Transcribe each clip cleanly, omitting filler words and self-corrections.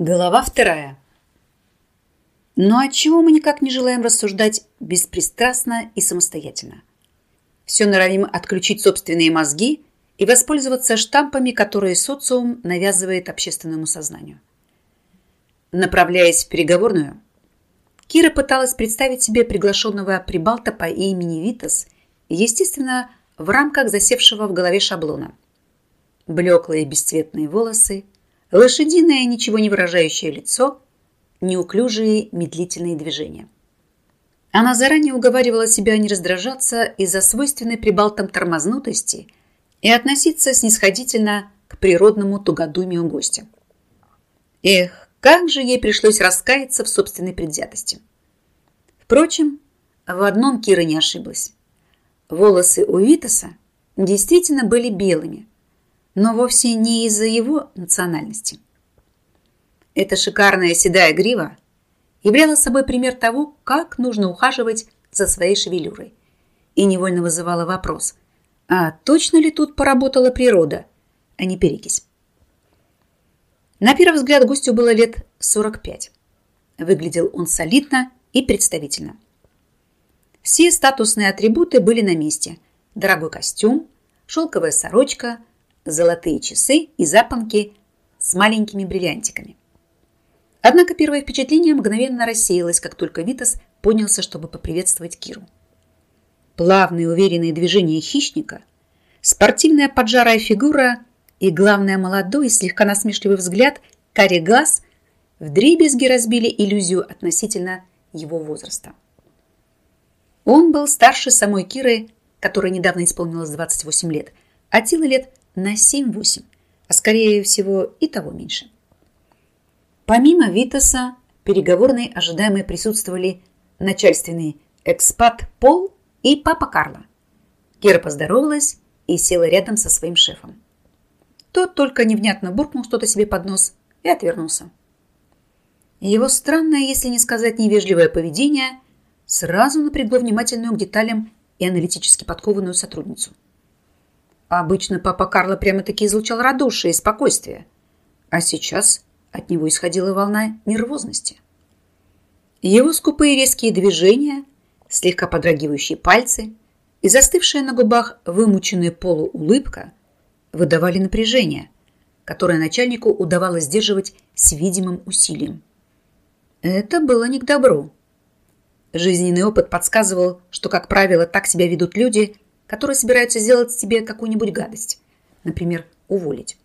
Глава 2. Но отчего мы никак не желаем рассуждать беспристрастно и самостоятельно? Все норовим отключить собственные мозги и воспользоваться штампами, которые социум навязывает общественному сознанию. Направляясь в переговорную, Кира пыталась представить себе приглашенного прибалта по имени Витас, естественно, в рамках засевшего в голове шаблона. Блеклые бесцветные волосы, лошадиное, ничего не выражающее лицо, неуклюжие медлительные движения. Она заранее уговаривала себя не раздражаться из-за свойственной прибалтам тормознутости и относиться снисходительно к природному тугодумию гостя. Эх, как же ей пришлось раскаяться в собственной предвзятости. Впрочем, в одном Кира не ошиблась. Волосы у Витаса действительно были белыми, но вовсе не из-за его национальности. Эта шикарная седая грива являла собой пример того, как нужно ухаживать за своей шевелюрой, и невольно вызывала вопрос, а точно ли тут поработала природа, а не перекись? На первый взгляд гостю было лет 45. Выглядел он солидно и представительно. Все статусные атрибуты были на месте: дорогой костюм, шелковая сорочка, золотые часы и запонки с маленькими бриллиантиками. Однако первое впечатление мгновенно рассеялось, как только Витас поднялся, чтобы поприветствовать Киру. Плавные уверенные движения хищника, спортивная поджарая фигура и, главное, молодой, слегка насмешливый взгляд, карий глаз вдребезги разбили иллюзию относительно его возраста. Он был старше самой Киры, которой недавно исполнилось 28 лет, а Тилы лет на 7-8, а скорее всего и того меньше. Помимо Витаса, в переговорной ожидаемо присутствовали начальственный экспат Пол и папа Карло. Кира поздоровалась и села рядом со своим шефом. Тот только невнятно буркнул что-то себе под нос и отвернулся. Его странное, если не сказать невежливое поведение, сразу напрягло внимательную к деталям и аналитически подкованную сотрудницу. Обычно папа Карло прямо-таки излучал радушие и спокойствие, а сейчас от него исходила волна нервозности. Его скупые резкие движения, слегка подрагивающие пальцы и застывшая на губах вымученная полуулыбка выдавали напряжение, которое начальнику удавалось сдерживать с видимым усилием. Это было не к добру. Жизненный опыт подсказывал, что, как правило, так себя ведут люди, которые собираются сделать тебе какую-нибудь гадость, например, уволить.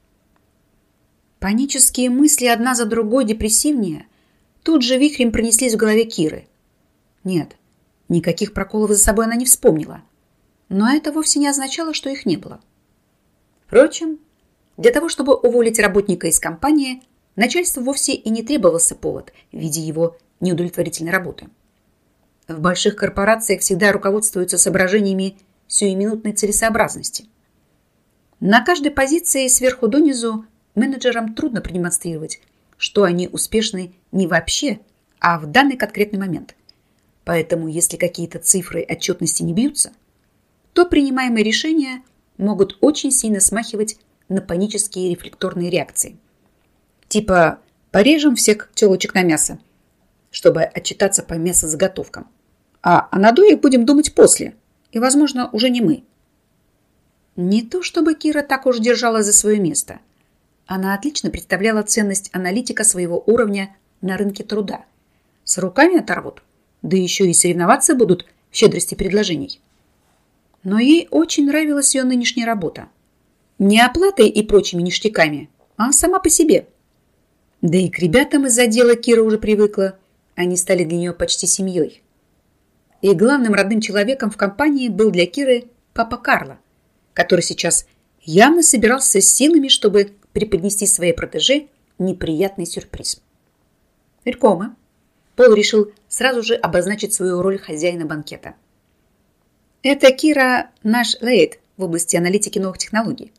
Панические мысли одна за другой, депрессивнее, тут же вихрем пронеслись в голове Киры. Нет, никаких проколов за собой она не вспомнила, но это вовсе не означало, что их не было. Впрочем, для того, чтобы уволить работника из компании, начальству вовсе и не требовался повод в виде его неудовлетворительной работы. В больших корпорациях всегда руководствуются соображениями сиюминутной целесообразности. На каждой позиции сверху донизу менеджерам трудно продемонстрировать, что они успешны не вообще, а в данный конкретный момент. Поэтому, если какие-то цифры отчетности не бьются, то принимаемые решения могут очень сильно смахивать на панические рефлекторные реакции. Типа порежем всех телочек на мясо, чтобы отчитаться по мясозаготовкам. А о надое будем думать после, и, возможно, уже не мы. Не то чтобы Кира так уж держала за свое место. Она отлично представляла ценность аналитика своего уровня на рынке труда. С руками оторвут, да еще и соревноваться будут в щедрости предложений. Но ей очень нравилась ее нынешняя работа. Не оплатой и прочими ништяками, а сама по себе. Да и к ребятам из отдела Кира уже привыкла. Они стали для нее почти семьей. И главным родным человеком в компании был для Киры папа Карло, который сейчас явно собирался с силами, чтобы преподнести своей протеже неприятный сюрприз. Велькоме. Пол решил сразу же обозначить свою роль хозяина банкета. Это Кира наш лейд в области аналитики новых технологий.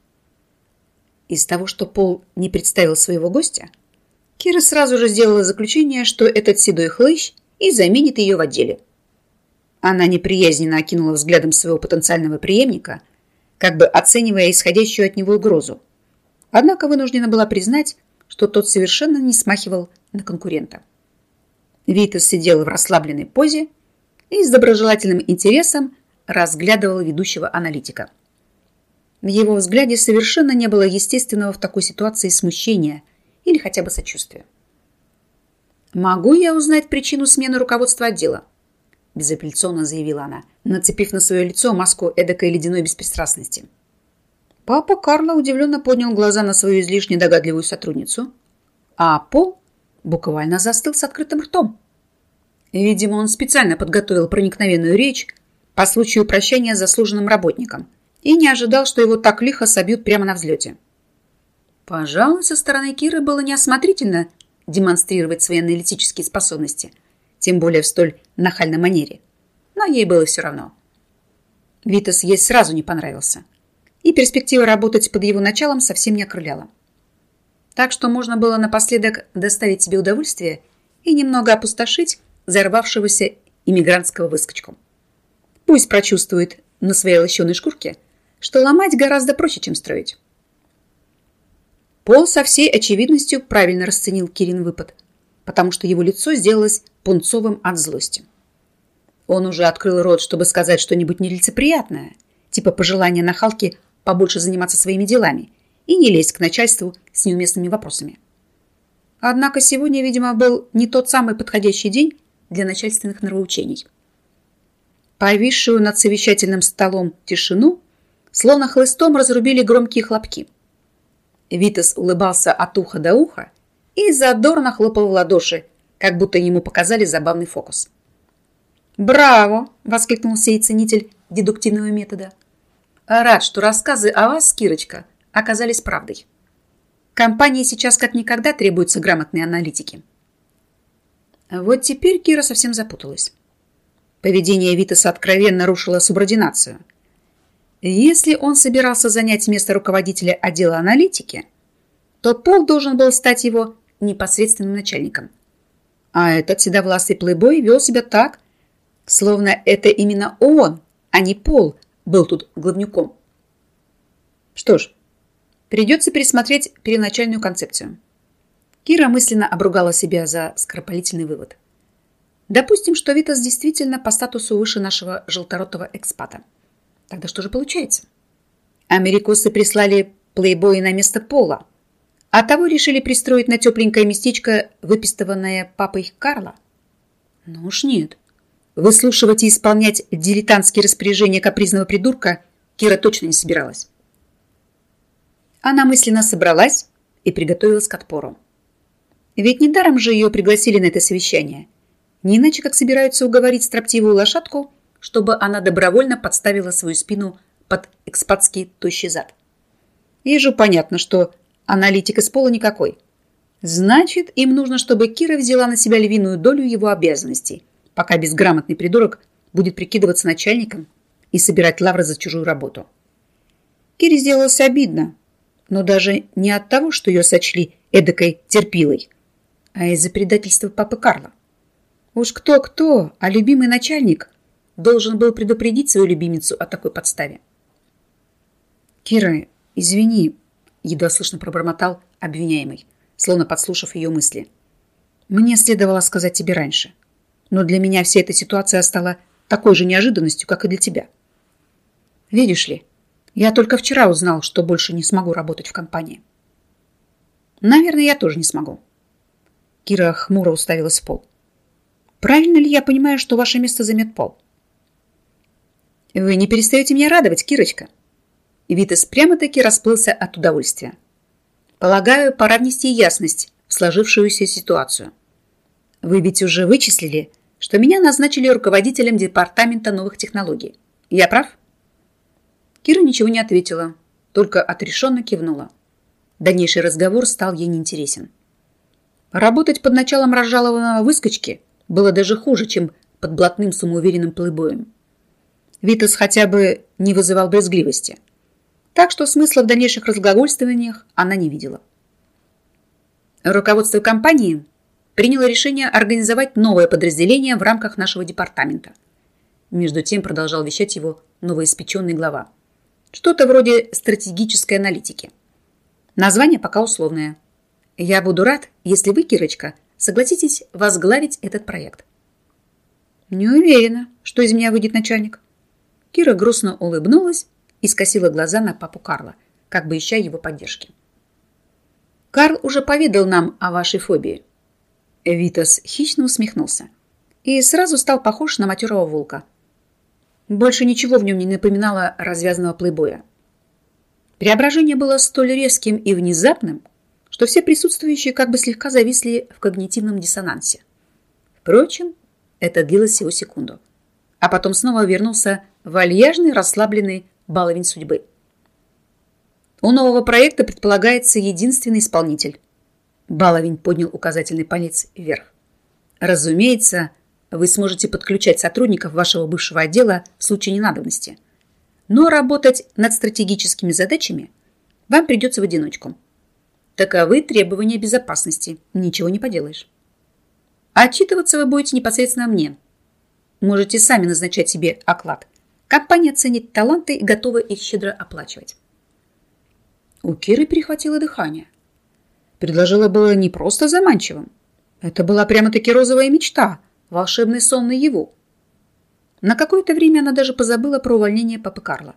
Из того, что Пол не представил своего гостя, Кира сразу же сделала заключение, что этот седой хлыщ и заменит ее в отделе. Она неприязненно окинула взглядом своего потенциального преемника, как бы оценивая исходящую от него угрозу. Однако вынуждена была признать, что тот совершенно не смахивал на конкурента. Витас сидел в расслабленной позе и с доброжелательным интересом разглядывал ведущего аналитика. В его взгляде совершенно не было естественного в такой ситуации смущения или хотя бы сочувствия. «Могу я узнать причину смены руководства отдела?» – безапелляционно заявила она, нацепив на свое лицо маску эдакой ледяной беспристрастности. Папа Карло удивленно поднял глаза на свою излишне догадливую сотрудницу, а Пол буквально застыл с открытым ртом. Видимо, он специально подготовил проникновенную речь по случаю прощания с заслуженным работником и не ожидал, что его так лихо собьют прямо на взлете. Пожалуй, со стороны Киры было неосмотрительно демонстрировать свои аналитические способности, тем более в столь нахальной манере. Но ей было все равно. Витас ей сразу не понравился, и перспектива работать под его началом совсем не окрыляла. Так что можно было напоследок доставить себе удовольствие и немного опустошить взорвавшегося иммигрантского выскочку. Пусть прочувствует на своей лощеной шкурке, что ломать гораздо проще, чем строить. Пол со всей очевидностью правильно расценил Кирин выпад, потому что его лицо сделалось пунцовым от злости. Он уже открыл рот, чтобы сказать что-нибудь нелицеприятное, типа пожелания нахалки побольше заниматься своими делами и не лезть к начальству с неуместными вопросами. Однако сегодня, видимо, был не тот самый подходящий день для начальственных нравоучений. Повисшую над совещательным столом тишину словно хлыстом разрубили громкие хлопки. Витас улыбался от уха до уха и задорно хлопал в ладоши, как будто ему показали забавный фокус. «Браво!» – воскликнул сей ценитель дедуктивного метода. «Рад, что рассказы о вас, Кирочка, оказались правдой. Компании сейчас как никогда требуются грамотные аналитики». Вот теперь Кира совсем запуталась. Поведение Витаса откровенно нарушило субординацию. Если он собирался занять место руководителя отдела аналитики, то Пол должен был стать его непосредственным начальником. А этот седовласый плейбой вел себя так, словно это именно он, а не Пол, был тут главнюком. Что ж, придется пересмотреть первоначальную концепцию. Кира мысленно обругала себя за скоропалительный вывод. Допустим, что Витас действительно по статусу выше нашего желторотого экспата. Тогда что же получается? Америкосы прислали плейбоя на место Пола, а того решили пристроить на тепленькое местечко, выпистыванное папой Карла? Ну уж нет. Выслушивать и исполнять дилетантские распоряжения капризного придурка Кира точно не собиралась. Она мысленно собралась и приготовилась к отпору. Ведь недаром же ее пригласили на это совещание. Не иначе, как собираются уговорить строптивую лошадку, чтобы она добровольно подставила свою спину под экспатский тощий зад. Ей же понятно, что аналитик из Пола никакой. Значит, им нужно, чтобы Кира взяла на себя львиную долю его обязанностей, пока безграмотный придурок будет прикидываться начальником и собирать лавры за чужую работу. Кире сделалось обидно, но даже не от того, что ее сочли эдакой терпилой, а из-за предательства папы Карла. Уж кто-кто, а любимый начальник должен был предупредить свою любимицу о такой подставе. «Кира, извини», — едва слышно пробормотал обвиняемый, словно подслушав ее мысли. «Мне следовало сказать тебе раньше, но для меня вся эта ситуация стала такой же неожиданностью, как и для тебя. Видишь ли, я только вчера узнал, что больше не смогу работать в компании». «Наверное, я тоже не смогу». Кира хмуро уставилась в пол. «Правильно ли я понимаю, что ваше место займет Пол?» «Вы не перестаете меня радовать, Кирочка». Витас прямо-таки расплылся от удовольствия. «Полагаю, пора внести ясность в сложившуюся ситуацию. Вы ведь уже вычислили, что меня назначили руководителем департамента новых технологий. Я прав?» Кира ничего не ответила, только отрешенно кивнула. Дальнейший разговор стал ей неинтересен. Работать под началом разжалованного выскочки было даже хуже, чем под блатным самоуверенным плейбоем. Витас хотя бы не вызывал брезгливости, так что смысла в дальнейших разглагольствованиях она не видела. Руководство компании приняло решение организовать новое подразделение в рамках нашего департамента. Между тем продолжал вещать его новоиспеченный глава. Что-то вроде стратегической аналитики. Название пока условное. Я буду рад, если вы, Кирочка, согласитесь возглавить этот проект. Не уверена, что из меня выйдет начальник. Кира грустно улыбнулась и скосила глаза на папу Карла, как бы ища его поддержки. Карл уже поведал нам о вашей фобии. Витас хищно усмехнулся и сразу стал похож на матерого волка. Больше ничего в нем не напоминало развязанного плейбоя. Преображение было столь резким и внезапным, что все присутствующие как бы слегка зависли в когнитивном диссонансе. Впрочем, это длилось всего секунду. А потом снова вернулся вальяжный, расслабленный баловень судьбы. У нового проекта предполагается единственный исполнитель. Баловень поднял указательный палец вверх. Разумеется, вы сможете подключать сотрудников вашего бывшего отдела в случае ненадобности. Но работать над стратегическими задачами вам придется в одиночку. Таковы требования безопасности. Ничего не поделаешь. Отчитываться вы будете непосредственно мне. Можете сами назначать себе оклад. Компания ценит таланты и готова их щедро оплачивать. У Киры перехватило дыхание. Предложила было не просто заманчивым. Это была прямо-таки розовая мечта, волшебный сон наяву. На какое-то время она даже позабыла про увольнение папы Карла.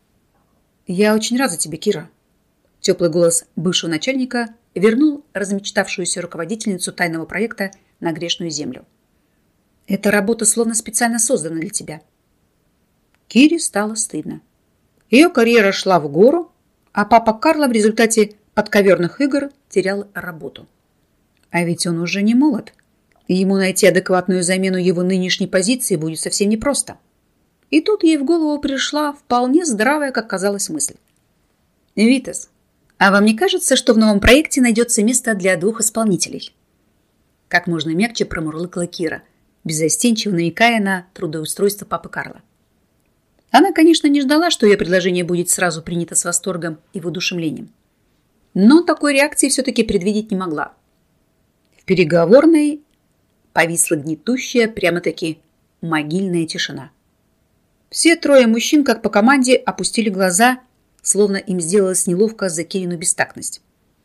«Я очень рад за тебя, Кира». Теплый голос бывшего начальника вернул размечтавшуюся руководительницу тайного проекта на грешную землю. «Эта работа словно специально создана для тебя». Кире стало стыдно. Ее карьера шла в гору, а папа Карла в результате подковерных игр терял работу. А ведь он уже не молод, и ему найти адекватную замену его нынешней позиции будет совсем непросто. И тут ей в голову пришла вполне здравая, как казалось, мысль. «Витас, а вам не кажется, что в новом проекте найдется место для 2 исполнителей?» Как можно мягче промурлыкала Кира, беззастенчиво намекая на трудоустройство папы Карла. Она, конечно, не ждала, что ее предложение будет сразу принято с восторгом и воодушевлением. Но такой реакции все-таки предвидеть не могла. В переговорной повисла гнетущая, прямо-таки могильная тишина. Все 3 мужчин, как по команде, опустили глаза, словно им сделалось неловко за Кирину бестактность.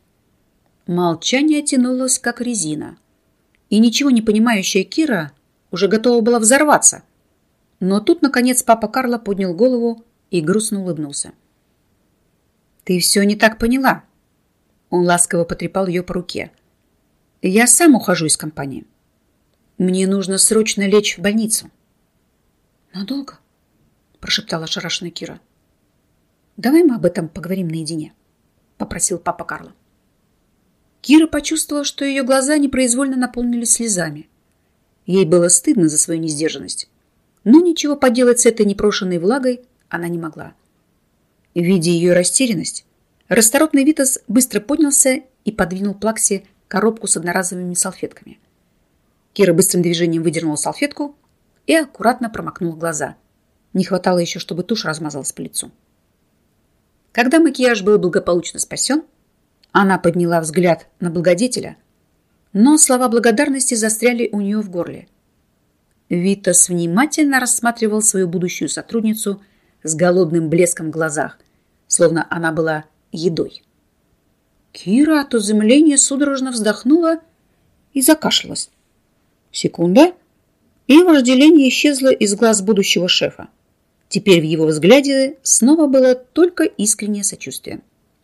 Молчание тянулось, как резина. И ничего не понимающая Кира уже готова была взорваться. Но тут, наконец, папа Карла поднял голову и грустно улыбнулся. «Ты все не так поняла». Он ласково потрепал ее по руке. «Я сам ухожу из компании. Мне нужно срочно лечь в больницу». «Надолго?» – прошептала ошарашенная Кира. «Давай мы об этом поговорим наедине», – попросил папа Карла. Кира почувствовала, что ее глаза непроизвольно наполнились слезами. Ей было стыдно за свою несдержанность. Но ничего поделать с этой непрошенной влагой она не могла. Видя ее растерянность, расторопный Витас быстро поднялся и подвинул Плаксе коробку с одноразовыми салфетками. Кира быстрым движением выдернула салфетку и аккуратно промокнула глаза. Не хватало еще, чтобы тушь размазалась по лицу. Когда макияж был благополучно спасен, она подняла взгляд на благодетеля, но слова благодарности застряли у нее в горле. Витас внимательно рассматривал свою будущую сотрудницу с голодным блеском в глазах, словно она была едой. Кира от изумления судорожно вздохнула и закашлялась. Секунда, и вожделение исчезло из глаз будущего шефа. Теперь в его взгляде снова было только искреннее сочувствие.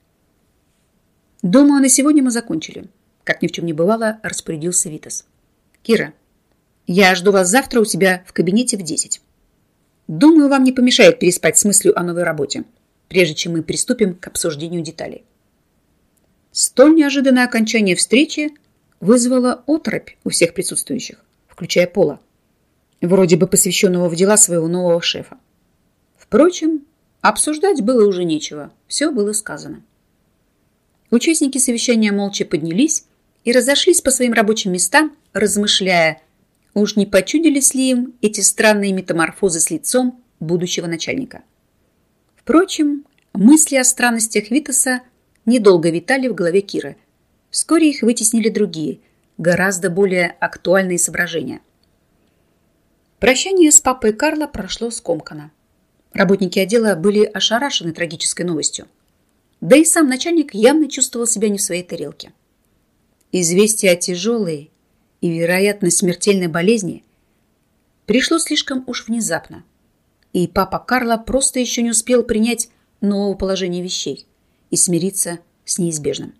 «Думаю, на сегодня мы закончили», — как ни в чем не бывало, распорядился Витас. «Кира, я жду вас завтра у себя в кабинете в 10. Думаю, вам не помешает переспать с мыслью о новой работе, прежде чем мы приступим к обсуждению деталей». Столь неожиданное окончание встречи вызвало оторопь у всех присутствующих, включая Пола, вроде бы посвященного в дела своего нового шефа. Впрочем, обсуждать было уже нечего, все было сказано. Участники совещания молча поднялись и разошлись по своим рабочим местам, размышляя, уж не почудились ли им эти странные метаморфозы с лицом будущего начальника. Впрочем, мысли о странностях Витаса недолго витали в голове Киры. Вскоре их вытеснили другие, гораздо более актуальные соображения. Прощание с папой Карла прошло скомканно. Работники отдела были ошарашены трагической новостью. Да и сам начальник явно чувствовал себя не в своей тарелке. Известие о тяжелой и, вероятно, смертельной болезни пришло слишком уж внезапно, и папа Карло просто еще не успел принять нового положения вещей и смириться с неизбежным.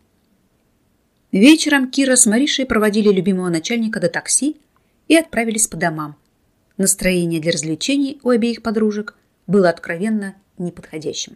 Вечером Кира с Маришей проводили любимого начальника до такси и отправились по домам. Настроение для развлечений у обеих подружек было откровенно неподходящим.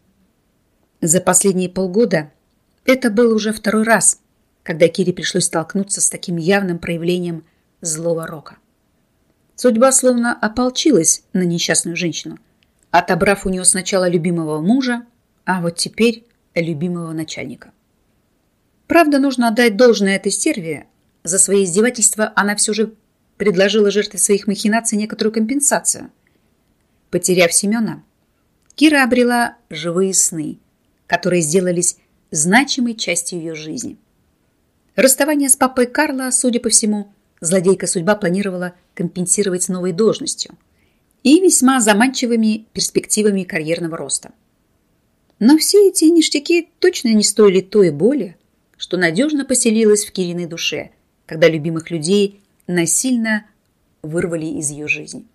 За последние полгода это был уже второй раз, когда Кире пришлось столкнуться с таким явным проявлением злого рока. Судьба словно ополчилась на несчастную женщину, отобрав у нее сначала любимого мужа, а вот теперь любимого начальника. Правда, нужно отдать должное этой стерве. За свои издевательства она все же предложила жертве своих махинаций некоторую компенсацию. Потеряв Семена, Кира обрела живые сны, которые сделались значимой частью ее жизни. Расставание с папой Карло, судя по всему, злодейка судьба планировала компенсировать новой должностью и весьма заманчивыми перспективами карьерного роста. Но все эти ништяки точно не стоили той боли, что надежно поселилась в Кириной душе, когда любимых людей насильно вырвали из ее жизни.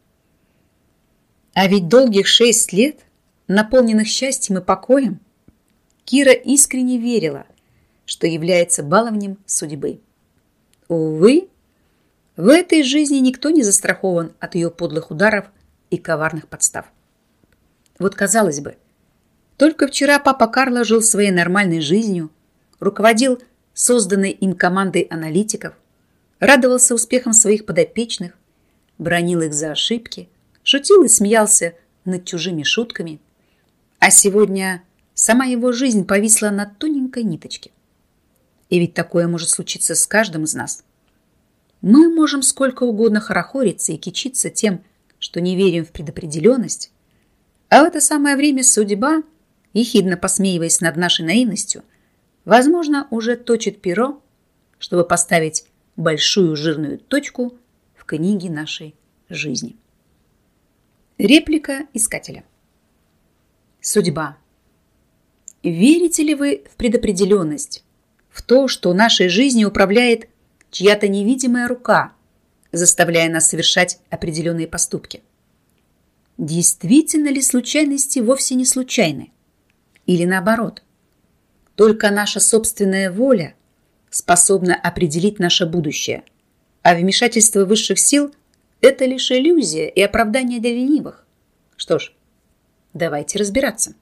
А ведь долгих 6 лет, наполненных счастьем и покоем, Кира искренне верила, что является баловнем судьбы. Увы, в этой жизни никто не застрахован от ее подлых ударов и коварных подстав. Вот казалось бы, только вчера папа Карло жил своей нормальной жизнью, руководил созданной им командой аналитиков, радовался успехам своих подопечных, бранил их за ошибки, шутил и смеялся над чужими шутками, а сегодня сама его жизнь повисла на тоненькой ниточке. И ведь такое может случиться с каждым из нас. Мы можем сколько угодно хорохориться и кичиться тем, что не верим в предопределенность, а в это самое время судьба, ехидно посмеиваясь над нашей наивностью, возможно, уже точит перо, чтобы поставить большую жирную точку в книге нашей жизни. Реплика искателя. Судьба. Верите ли вы в предопределенность? В то, что нашей жизнью управляет чья-то невидимая рука, заставляя нас совершать определенные поступки? Действительно ли случайности вовсе не случайны? Или наоборот, только наша собственная воля способна определить наше будущее, а вмешательство высших сил – это лишь иллюзия и оправдание для ленивых? Что ж, давайте разбираться.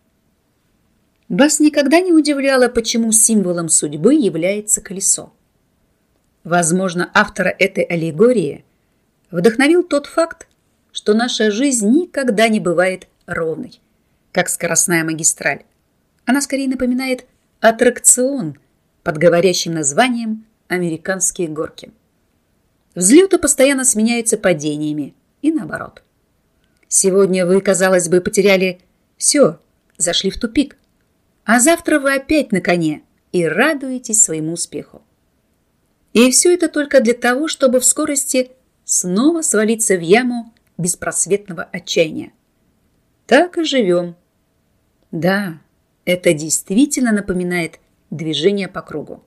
Вас никогда не удивляло, почему символом судьбы является колесо? Возможно, автора этой аллегории вдохновил тот факт, что наша жизнь никогда не бывает ровной, как скоростная магистраль. Она скорее напоминает аттракцион под говорящим названием «Американские горки». Взлеты постоянно сменяются падениями и наоборот. Сегодня вы, казалось бы, потеряли все, зашли в тупик, а завтра вы опять на коне и радуетесь своему успеху. И все это только для того, чтобы в скорости снова свалиться в яму беспросветного отчаяния. Так и живем. Да, это действительно напоминает движение по кругу.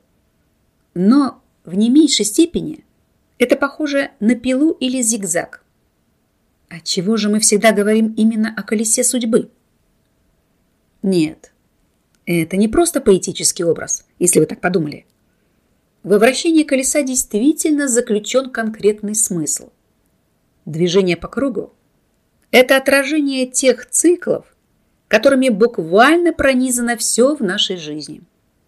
Но в не меньшей степени это похоже на пилу или зигзаг. Отчего же мы всегда говорим именно о колесе судьбы? Нет. Это не просто поэтический образ, если вы так подумали. Во вращении колеса действительно заключен конкретный смысл. Движение по кругу – это отражение тех циклов, которыми буквально пронизано все в нашей жизни.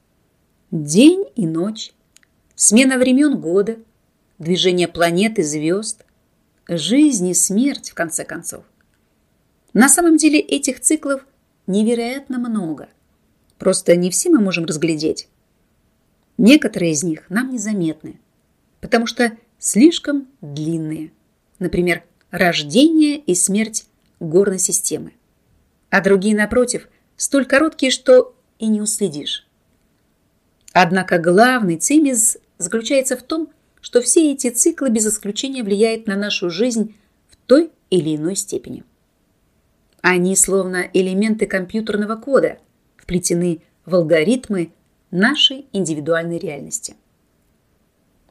День и ночь, смена времен года, движение планет и звезд, жизнь и смерть, в конце концов. На самом деле этих циклов невероятно много. Просто не все мы можем разглядеть. Некоторые из них нам незаметны, потому что слишком длинные. Например, рождение и смерть горной системы. А другие, напротив, столь короткие, что и не уследишь. Однако главный цимис заключается в том, что все эти циклы без исключения влияют на нашу жизнь в той или иной степени. Они словно элементы компьютерного кода, вплетены в алгоритмы нашей индивидуальной реальности.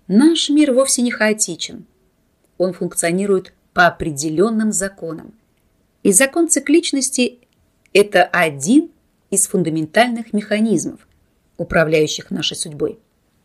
Наш мир вовсе не хаотичен. Он функционирует по определенным законам. И закон цикличности – это один из фундаментальных механизмов, управляющих нашей судьбой.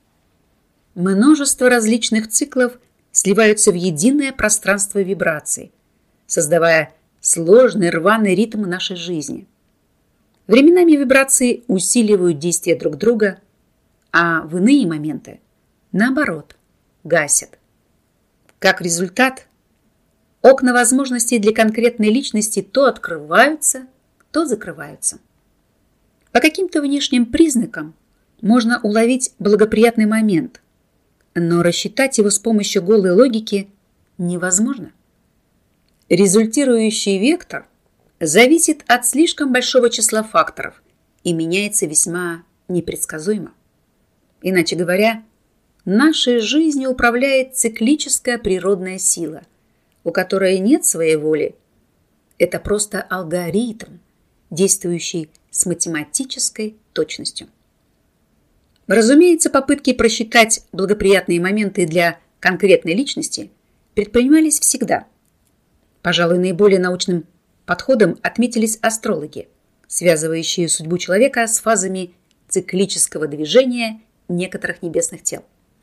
Множество различных циклов сливаются в единое пространство вибраций, создавая сложный рваный ритм нашей жизни. Временами вибрации усиливают действия друг друга, а в иные моменты, наоборот, гасят. Как результат, окна возможностей для конкретной личности то открываются, то закрываются. По каким-то внешним признакам можно уловить благоприятный момент, но рассчитать его с помощью голой логики невозможно. Результирующий вектор зависит от слишком большого числа факторов и меняется весьма непредсказуемо. Иначе говоря, нашей жизнью управляет циклическая природная сила, у которой нет своей воли. Это просто алгоритм, действующий с математической точностью. Разумеется, попытки просчитать благоприятные моменты для конкретной личности предпринимались всегда. Пожалуй, наиболее научным подходом отметились астрологи, связывающие судьбу человека с фазами циклического движения некоторых небесных тел.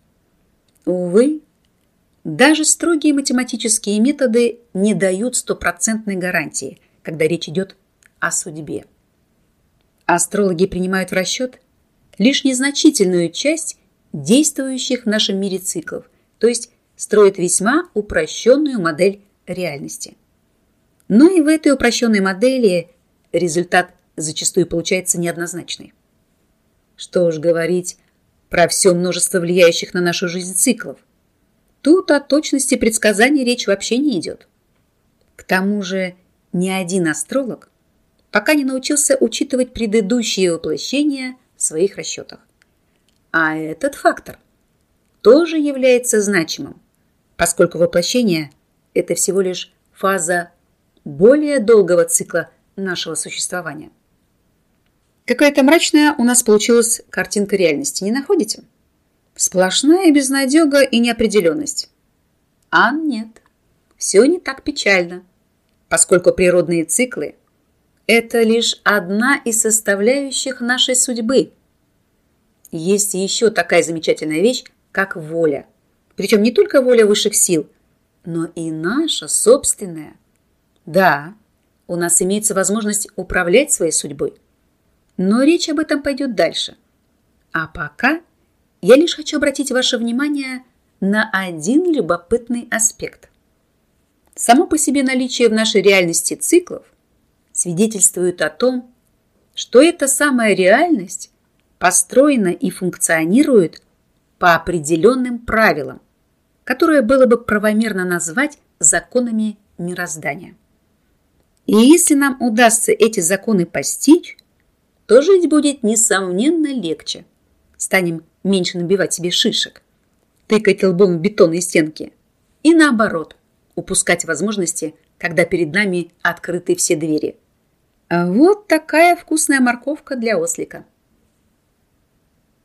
Увы, даже строгие математические методы не дают стопроцентной гарантии, когда речь идет о судьбе. Астрологи принимают в расчет лишь незначительную часть действующих в нашем мире циклов, то есть строят весьма упрощенную модель реальности. Но и в этой упрощенной модели результат зачастую получается неоднозначный. Что уж говорить про все множество влияющих на нашу жизнь циклов. Тут о точности предсказаний речь вообще не идет. К тому же ни один астролог пока не научился учитывать предыдущие воплощения в своих расчетах. А этот фактор тоже является значимым, поскольку воплощение – это всего лишь фаза более долгого цикла нашего существования. Какая-то мрачная у нас получилась картинка реальности, не находите? Сплошная безнадега и неопределенность. А нет, все не так печально, поскольку природные циклы – это лишь одна из составляющих нашей судьбы. Есть еще такая замечательная вещь, как воля. Причем не только воля высших сил, но и наша собственная. Да, у нас имеется возможность управлять своей судьбой. Но речь об этом пойдет дальше. А пока я лишь хочу обратить ваше внимание на один любопытный аспект. Само по себе наличие в нашей реальности циклов свидетельствует о том, что эта самая реальность построена и функционирует по определенным правилам, которые было бы правомерно назвать законами мироздания. И если нам удастся эти законы постичь, то жить будет, несомненно, легче. Станем меньше набивать себе шишек, тыкать лбом в бетонные стенки и, наоборот, упускать возможности, когда перед нами открыты все двери. Вот такая вкусная морковка для ослика.